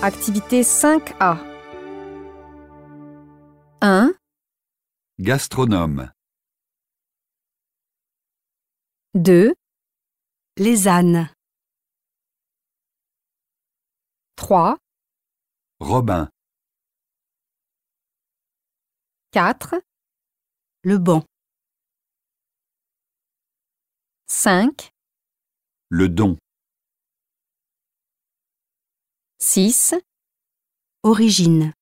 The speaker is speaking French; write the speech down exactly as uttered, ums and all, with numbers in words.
Activité cinq A. un, Gastronome. deux, Les ânes. trois, Robin. quatre, Le banc. cinq, Le don. six, Origine.